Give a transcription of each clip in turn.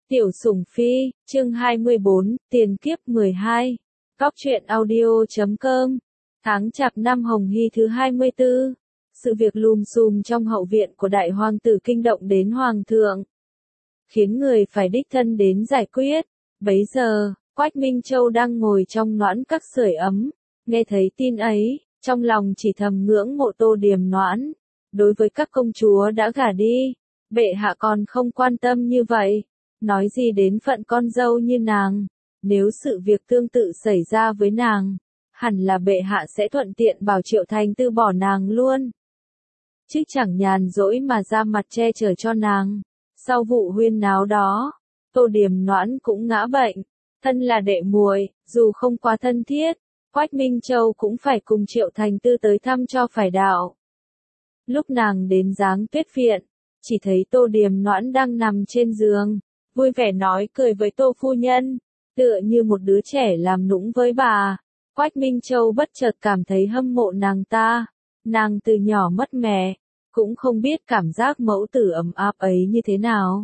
Tiểu Sủng Phi, chương 24, tiền kiếp 12. Góc truyện audio.com. Tháng Chạp năm Hồng Hy thứ 24. Sự việc lùm xùm trong hậu viện của đại hoàng tử kinh động đến hoàng thượng, khiến người phải đích thân đến giải quyết. Bấy giờ, Quách Minh Châu đang ngồi trong noãn các sưởi ấm, nghe thấy tin ấy, trong lòng chỉ thầm ngưỡng mộ Tô Điềm Noãn. Đối với các công chúa đã gả đi, bệ hạ còn không quan tâm như vậy, nói gì đến phận con dâu như nàng. Nếu sự việc tương tự xảy ra với nàng, hẳn là bệ hạ sẽ thuận tiện bảo Triệu Thành từ bỏ nàng luôn, chứ chẳng nhàn rỗi mà ra mặt che chở cho nàng. Sau vụ huyên náo đó, Tô Điềm Noãn cũng ngã bệnh. Thân là đệ muội, dù không quá thân thiết, Quách Minh Châu cũng phải cùng Triệu Thành Tư tới thăm cho phải đạo. Lúc nàng đến Giáng Tuyết viện, chỉ thấy Tô Điềm Noãn đang nằm trên giường, vui vẻ nói cười với Tô phu nhân, tựa như một đứa trẻ làm nũng với bà. Quách Minh Châu bất chợt cảm thấy hâm mộ nàng ta. Nàng từ nhỏ mất mẹ, cũng không biết cảm giác mẫu tử ấm áp ấy như thế nào.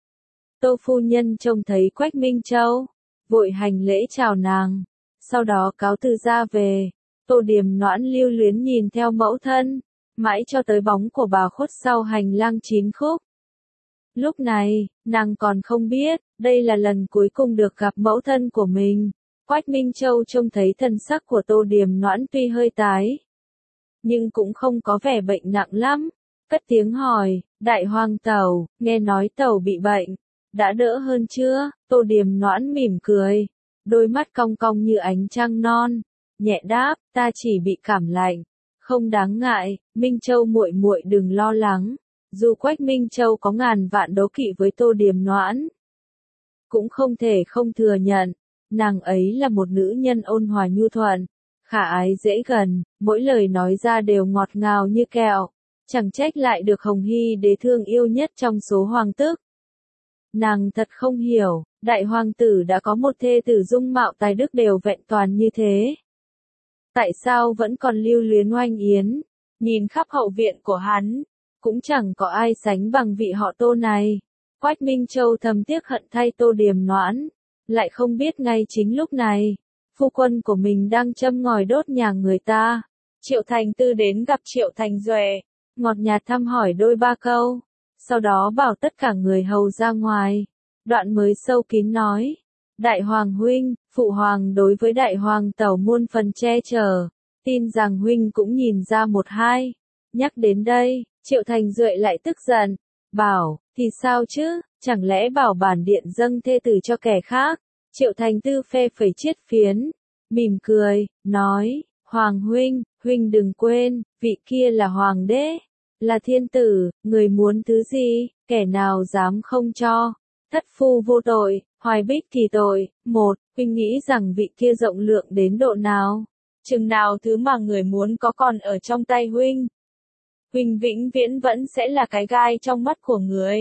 Tô phu nhân trông thấy Quách Minh Châu, vội hành lễ chào nàng, sau đó cáo từ ra về. Tô Điềm Noãn lưu luyến nhìn theo mẫu thân, mãi cho tới bóng của bà khuất sau hành lang 9 khúc. Lúc này, nàng còn không biết, đây là lần cuối cùng được gặp mẫu thân của mình. Quách Minh Châu trông thấy thân sắc của Tô Điềm Noãn tuy hơi tái, nhưng cũng không có vẻ bệnh nặng lắm. Cất tiếng hỏi, đại hoàng tẩu, nghe nói tẩu bị bệnh, đã đỡ hơn chưa? Tô Điềm Noãn mỉm cười, đôi mắt cong cong như ánh trăng non, nhẹ đáp, ta chỉ bị cảm lạnh, không đáng ngại, Minh Châu muội muội đừng lo lắng. Dù Quách Minh Châu có ngàn vạn đố kỵ với Tô Điềm Noãn, cũng không thể không thừa nhận, nàng ấy là một nữ nhân ôn hòa nhu thuận, khả ái dễ gần, mỗi lời nói ra đều ngọt ngào như kẹo, chẳng trách lại được Hồng Hy đế thương yêu nhất trong số hoàng tước. Nàng thật không hiểu, đại hoàng tử đã có một thê tử dung mạo tài đức đều vẹn toàn như thế, tại sao vẫn còn lưu luyến oanh yến? Nhìn khắp hậu viện của hắn, cũng chẳng có ai sánh bằng vị họ Tô này. Quách Minh Châu thầm tiếc hận thay Tô Điềm Noãn, lại không biết ngay chính lúc này, phu quân của mình đang châm ngòi đốt nhà người ta. Triệu Thành Tư đến gặp Triệu Thành Duệ, ngọt nhạt thăm hỏi đôi ba câu, sau đó bảo tất cả người hầu ra ngoài. Đoạn mới sâu kín nói, đại hoàng huynh, phụ hoàng đối với đại hoàng tẩu muôn phần che chở, tin rằng huynh cũng nhìn ra một hai. Nhắc đến đây, Triệu Thành Duệ lại tức giận, bảo, thì sao chứ, chẳng lẽ bảo bản điện dâng thê tử cho kẻ khác? Triệu Thành Tư phe phẩy chiết phiến, mỉm cười, nói, hoàng huynh, huynh đừng quên, vị kia là hoàng đế, là thiên tử, người muốn thứ gì, kẻ nào dám không cho. Thất phu vô tội, hoài bích kỳ tội. Một, huynh nghĩ rằng vị kia rộng lượng đến độ nào? Chừng nào thứ mà người muốn có còn ở trong tay huynh, huynh vĩnh viễn vẫn sẽ là cái gai trong mắt của người.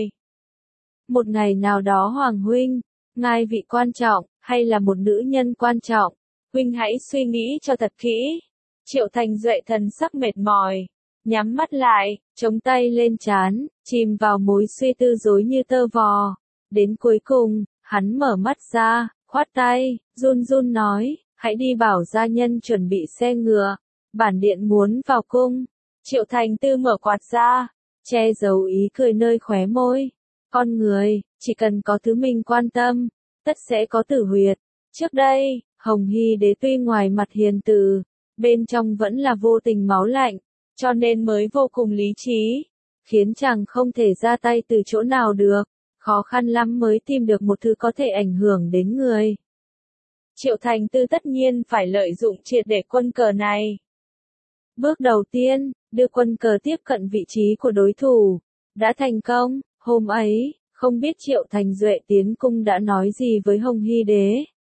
Một ngày nào đó hoàng huynh, ngai vị quan trọng, hay là một nữ nhân quan trọng, huynh hãy suy nghĩ cho thật kỹ. Triệu Thành Duệ thần sắc mệt mỏi, nhắm mắt lại, chống tay lên trán, chìm vào mối suy tư rối như tơ vò. Đến cuối cùng, hắn mở mắt ra, khoát tay, run run nói, hãy đi bảo gia nhân chuẩn bị xe ngựa, bản điện muốn vào cung. Triệu Thành Tư mở quạt ra, che giấu ý cười nơi khóe môi. Con người, chỉ cần có thứ mình quan tâm, tất sẽ có tử huyệt. Trước đây, Hồng Hy đế tuy ngoài mặt hiền từ, bên trong vẫn là vô tình máu lạnh, cho nên mới vô cùng lý trí, khiến chàng không thể ra tay từ chỗ nào được, khó khăn lắm mới tìm được một thứ có thể ảnh hưởng đến người. Triệu Thành Tư tất nhiên phải lợi dụng triệt để quân cờ này. Bước đầu tiên, đưa quân cờ tiếp cận vị trí của đối thủ, đã thành công. Hôm ấy, không biết Triệu Thành Duệ tiến cung đã nói gì với Hồng Hy đế.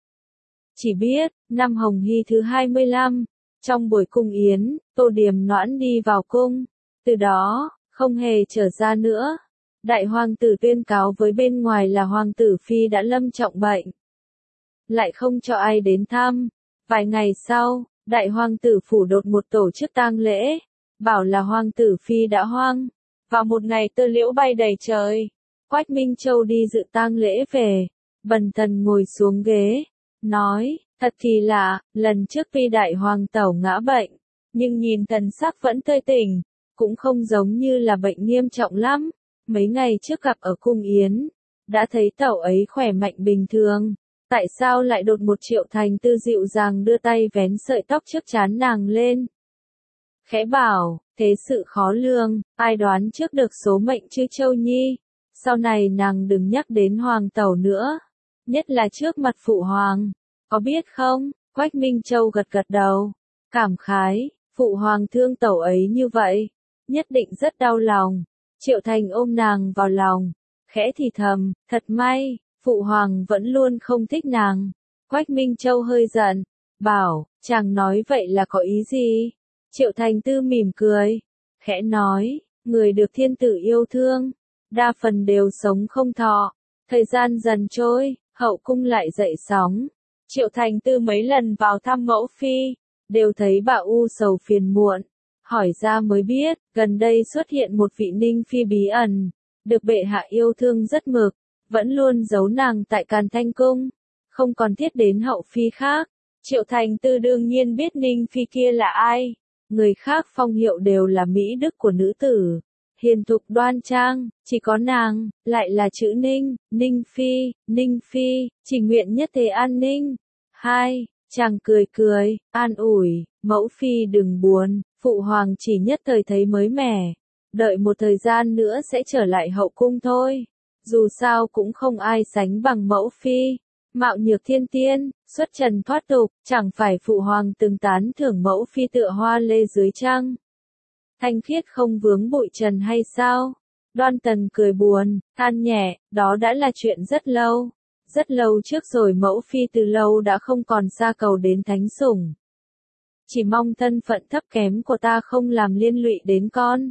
Chỉ biết, năm Hồng Hy thứ 25, trong buổi cung yến, Tô Điềm Noãn đi vào cung, từ đó, không hề trở ra nữa. Đại hoàng tử tuyên cáo với bên ngoài là hoàng tử phi đã lâm trọng bệnh, lại không cho ai đến thăm. Vài ngày sau, đại hoàng tử phủ đột một tổ chức tang lễ, bảo là hoàng tử phi đã hoang. Vào một ngày tơ liễu bay đầy trời, Quách Minh Châu đi dự tang lễ về, Bần Thần ngồi xuống ghế, nói, thật kỳ lạ, lần trước tuy đại hoàng tẩu ngã bệnh, nhưng nhìn thần sắc vẫn tươi tỉnh, cũng không giống như là bệnh nghiêm trọng lắm. Mấy ngày trước gặp ở cung yến, đã thấy tẩu ấy khỏe mạnh bình thường, tại sao lại đột một Triệu Thành Tư dịu dàng đưa tay vén sợi tóc trước trán nàng lên. Khẽ bảo, thế sự khó lường, ai đoán trước được số mệnh chứ Châu Nhi, sau này nàng đừng nhắc đến hoàng tẩu nữa, nhất là trước mặt phụ hoàng, có biết không? Quách Minh Châu gật gật đầu, cảm khái, phụ hoàng thương tẩu ấy như vậy, nhất định rất đau lòng. Triệu Thành ôm nàng vào lòng, khẽ thì thầm, thật may, phụ hoàng vẫn luôn không thích nàng. Quách Minh Châu hơi giận, bảo, chàng nói vậy là có ý gì? Triệu Thành Tư mỉm cười, khẽ nói, người được thiên tử yêu thương, đa phần đều sống không thọ. Thời gian dần trôi, hậu cung lại dậy sóng. Triệu Thành Tư mấy lần vào thăm mẫu phi, đều thấy bà u sầu phiền muộn. Hỏi ra mới biết, gần đây xuất hiện một vị ninh phi bí ẩn, được bệ hạ yêu thương rất mực, vẫn luôn giấu nàng tại Càn Thanh Cung, không còn thiết đến hậu phi khác. Triệu Thành Tư đương nhiên biết ninh phi kia là ai, người khác phong hiệu đều là mỹ đức của nữ tử, hiền thục đoan trang, chỉ có nàng, lại là chữ ninh, ninh phi, chỉ nguyện nhất thế an ninh. Hai, chàng cười cười, an ủi, mẫu phi đừng buồn, phụ hoàng chỉ nhất thời thấy mới mẻ, đợi một thời gian nữa sẽ trở lại hậu cung thôi, dù sao cũng không ai sánh bằng mẫu phi. Mạo nhược thiên tiên, xuất trần thoát tục, chẳng phải phụ hoàng từng tán thưởng mẫu phi tựa hoa lê dưới trăng, thanh khiết không vướng bụi trần hay sao? Đoan Tần cười buồn, than nhẹ, đó đã là chuyện rất lâu trước rồi, mẫu phi từ lâu đã không còn xa cầu đến thánh sủng. Chỉ mong thân phận thấp kém của ta không làm liên lụy đến con.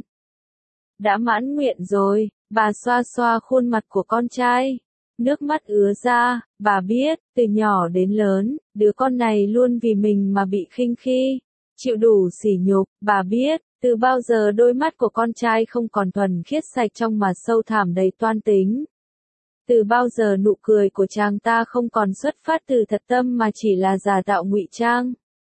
Đã mãn nguyện rồi, bà xoa xoa khuôn mặt của con trai. Nước mắt ứa ra, bà biết, từ nhỏ đến lớn, đứa con này luôn vì mình mà bị khinh khi, chịu đủ sỉ nhục, bà biết, từ bao giờ đôi mắt của con trai không còn thuần khiết sạch trong mà sâu thẳm đầy toan tính. Từ bao giờ nụ cười của chàng ta không còn xuất phát từ thật tâm mà chỉ là giả tạo ngụy trang.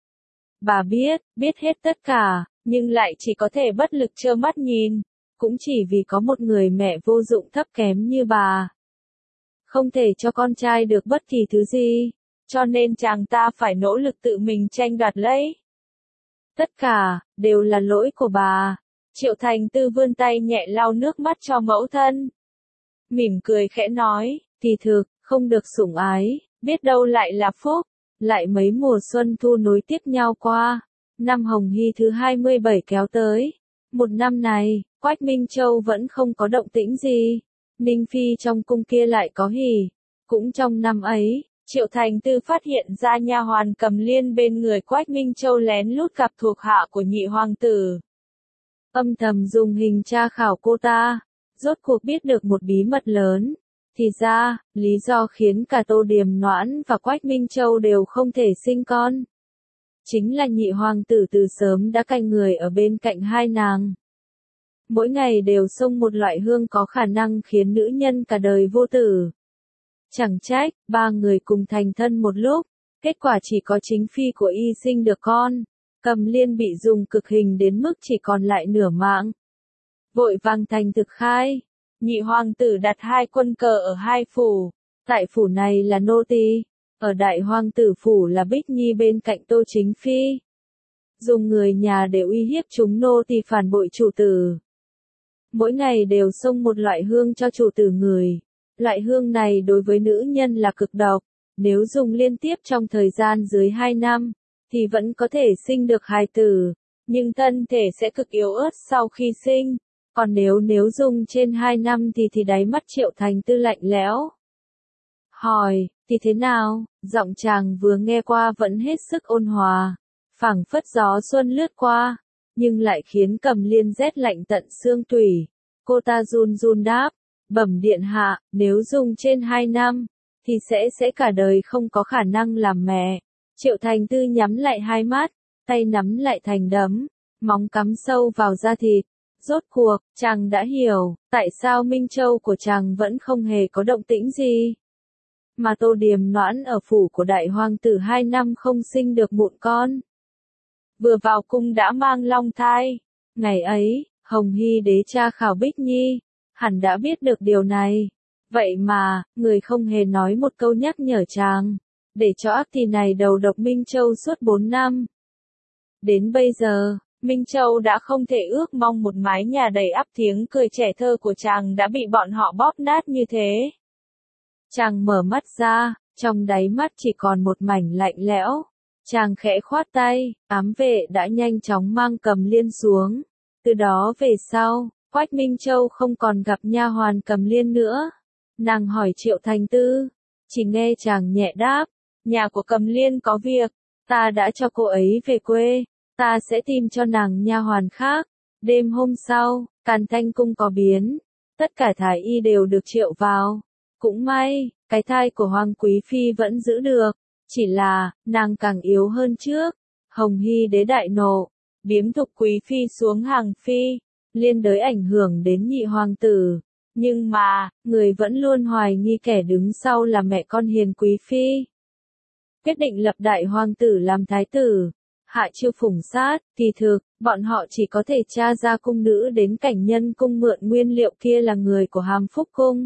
Bà biết hết tất cả, nhưng lại chỉ có thể bất lực trơ mắt nhìn, cũng chỉ vì có một người mẹ vô dụng thấp kém như bà. Không thể cho con trai được bất kỳ thứ gì, cho nên chàng ta phải nỗ lực tự mình tranh đoạt lấy. Tất cả, đều là lỗi của bà. Triệu Thành Tư vươn tay nhẹ lau nước mắt cho mẫu thân. Mỉm cười khẽ nói, thì thực, không được sủng ái, biết đâu lại là phúc. Lại mấy mùa xuân thu nối tiếp nhau qua. Năm Hồng Hy thứ 27 kéo tới. Một năm này, Quách Minh Châu vẫn không có động tĩnh gì. Ninh Phi trong cung kia lại có hỉ. Cũng trong năm ấy, Triệu Thành Tư phát hiện ra nha hoàn Cầm Liên bên người Quách Minh Châu lén lút gặp thuộc hạ của nhị hoàng tử. Âm thầm dùng hình tra khảo cô ta, rốt cuộc biết được một bí mật lớn. Thì ra, lý do khiến cả Tô Điềm Noãn và Quách Minh Châu đều không thể sinh con, chính là nhị hoàng tử từ sớm đã canh người ở bên cạnh hai nàng. Mỗi ngày đều xông một loại hương có khả năng khiến nữ nhân cả đời vô tử. Chẳng trách, ba người cùng thành thân một lúc, kết quả chỉ có chính phi của y sinh được con. Cầm Liên bị dùng cực hình đến mức chỉ còn lại nửa mạng. Vội vàng thành thực khai, nhị hoàng tử đặt hai quân cờ ở hai phủ. Tại phủ này là nô tỳ, ở đại hoàng tử phủ là Bích Nhi bên cạnh Tô Chính Phi. Dùng người nhà để uy hiếp chúng nô tỳ phản bội chủ tử. Mỗi ngày đều xông một loại hương cho chủ tử người. Loại hương này đối với nữ nhân là cực độc, nếu dùng liên tiếp trong thời gian dưới 2 năm, thì vẫn có thể sinh được hài tử, nhưng thân thể sẽ cực yếu ớt sau khi sinh, còn nếu dùng trên 2 năm thì đáy mắt Triệu Thành Tư lạnh lẽo. Hỏi, thì thế nào? Giọng chàng vừa nghe qua vẫn hết sức ôn hòa, phảng phất gió xuân lướt qua, nhưng lại khiến Cầm Liên rét lạnh tận xương tủy. Cô ta run run đáp, bẩm điện hạ, nếu dùng trên 2 năm, thì sẽ cả đời không có khả năng làm mẹ. Triệu Thành Tư nhắm lại hai mắt, tay nắm lại thành đấm, móng cắm sâu vào da thịt, Rốt cuộc, chàng đã hiểu, tại sao Minh Châu của chàng vẫn không hề có động tĩnh gì. Mà Tô Điềm Noãn ở phủ của đại hoàng tử 2 năm không sinh được mụn con. Vừa vào cung đã mang long thai. Ngày ấy, Hồng Hy đế tra khảo Bích Nhi, hẳn đã biết được điều này. Vậy mà, người không hề nói một câu nhắc nhở chàng, để cho ác thì này đầu độc Minh Châu suốt 4 năm. Đến bây giờ, Minh Châu đã không thể ước mong một mái nhà đầy ắp tiếng cười trẻ thơ của chàng đã bị bọn họ bóp nát như thế. Chàng mở mắt ra, trong đáy mắt chỉ còn một mảnh lạnh lẽo. Chàng khẽ khoát tay, ám vệ đã nhanh chóng mang Cầm Liên xuống. Từ đó về sau, Quách Minh Châu không còn gặp nha hoàn Cầm Liên nữa. Nàng hỏi Triệu Thành Tư, chỉ nghe chàng nhẹ đáp, nhà của Cầm Liên có việc, ta đã cho cô ấy về quê, ta sẽ tìm cho nàng nha hoàn khác. Đêm hôm sau, Càn Thanh cung có biến, tất cả thái y đều được triệu vào. Cũng may, cái thai của Hoàng Quý Phi vẫn giữ được, chỉ là, nàng càng yếu hơn trước. Hồng Hy đế đại nộ, biếm Thục Quý Phi xuống hàng phi, liên đới ảnh hưởng đến nhị hoàng tử. Nhưng mà, người vẫn luôn hoài nghi kẻ đứng sau là mẹ con Hiền Quý Phi. Quyết định lập đại hoàng tử làm thái tử, hạ chiêu phủng sát, kỳ thực, bọn họ chỉ có thể tra ra cung nữ đến Cảnh Nhân cung mượn nguyên liệu kia là người của Hàm Phúc cung.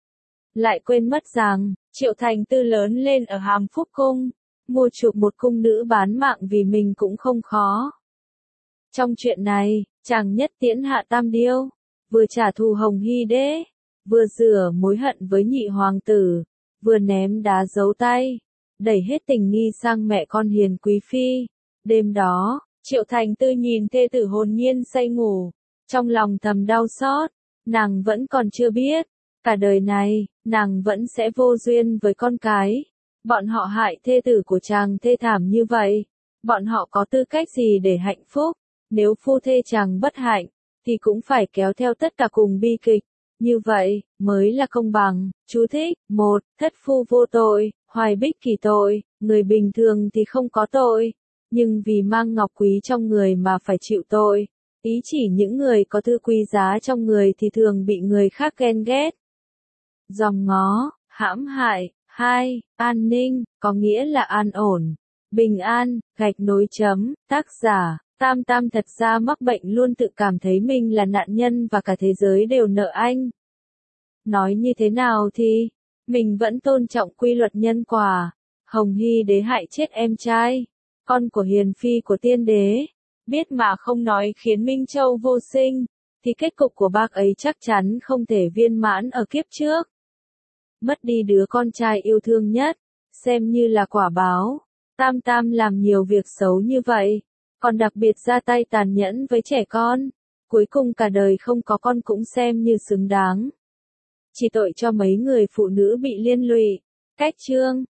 Lại quên mất rằng, Triệu Thành Tư lớn lên ở Hàm Phúc cung, mua chuộc một cung nữ bán mạng vì mình cũng không khó. Trong chuyện này, chàng nhất tiễn hạ Tam Điêu, vừa trả thù Hồng Hy đế, vừa rửa mối hận với nhị hoàng tử, vừa ném đá giấu tay, đẩy hết tình nghi sang mẹ con Hiền Quý Phi. Đêm đó, Triệu Thành Tư nhìn thê tử hồn nhiên say ngủ, trong lòng thầm đau xót, nàng vẫn còn chưa biết, cả đời này, nàng vẫn sẽ vô duyên với con cái. Bọn họ hại thê tử của chàng thê thảm như vậy, bọn họ có tư cách gì để hạnh phúc, nếu phu thê chàng bất hạnh, thì cũng phải kéo theo tất cả cùng bi kịch, như vậy, mới là công bằng. Chú thích, 1. Thất phu vô tội, Hoài Bích kỳ tội, người bình thường thì không có tội, nhưng vì mang ngọc quý trong người mà phải chịu tội. Ý chỉ những người có thứ quý giá trong người thì thường bị người khác ghen ghét. Dòng ngó, hãm hại. 2. An ninh, có nghĩa là an ổn, bình an, gạch nối chấm. Tác giả, Tam Tam thật ra mắc bệnh luôn tự cảm thấy mình là nạn nhân và cả thế giới đều nợ anh. Nói như thế nào thì, mình vẫn tôn trọng quy luật nhân quả. Hồng Hy đế hại chết em trai, con của hiền phi của tiên đế, biết mà không nói khiến Minh Châu vô sinh, thì kết cục của bác ấy chắc chắn không thể viên mãn ở kiếp trước. Mất đi đứa con trai yêu thương nhất, xem như là quả báo. Tam Tam làm nhiều việc xấu như vậy, còn đặc biệt ra tay tàn nhẫn với trẻ con, cuối cùng cả đời không có con cũng xem như xứng đáng. Chỉ tội cho mấy người phụ nữ bị liên lụy. Cách chương